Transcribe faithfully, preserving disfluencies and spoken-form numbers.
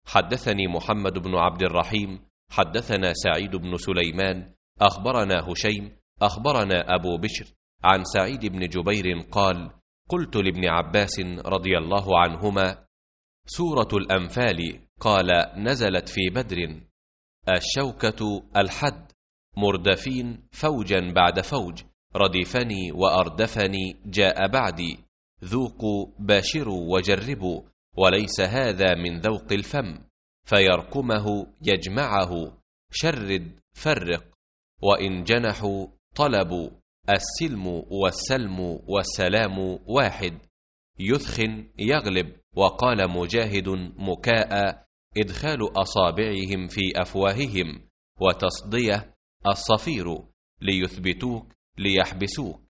حدثني محمد بن عبد الرحيم حدثنا سعيد بن سليمان أخبرنا هشيم أخبرنا أبو بشر عن سعيد بن جبير قال: قلت لابن عباس رضي الله عنهما: سورة الأنفال قال: نزلت في بدر. الشوكة الحد، مردفين فوجا بعد فوج، ردفني وأردفني جاء بعدي، ذوقوا باشروا وجربوا، وليس هذا من ذوق الفم، فيركمه يجمعه، شرد فرق، وإن جنحوا طلبوا، السلم والسلم والسلام واحد، يثخن يغلب. وقال مجاهد مكاء: إدخال أصابعهم في أفواههم، وتصدية الصفير، ليثبتوك ليحبسوك.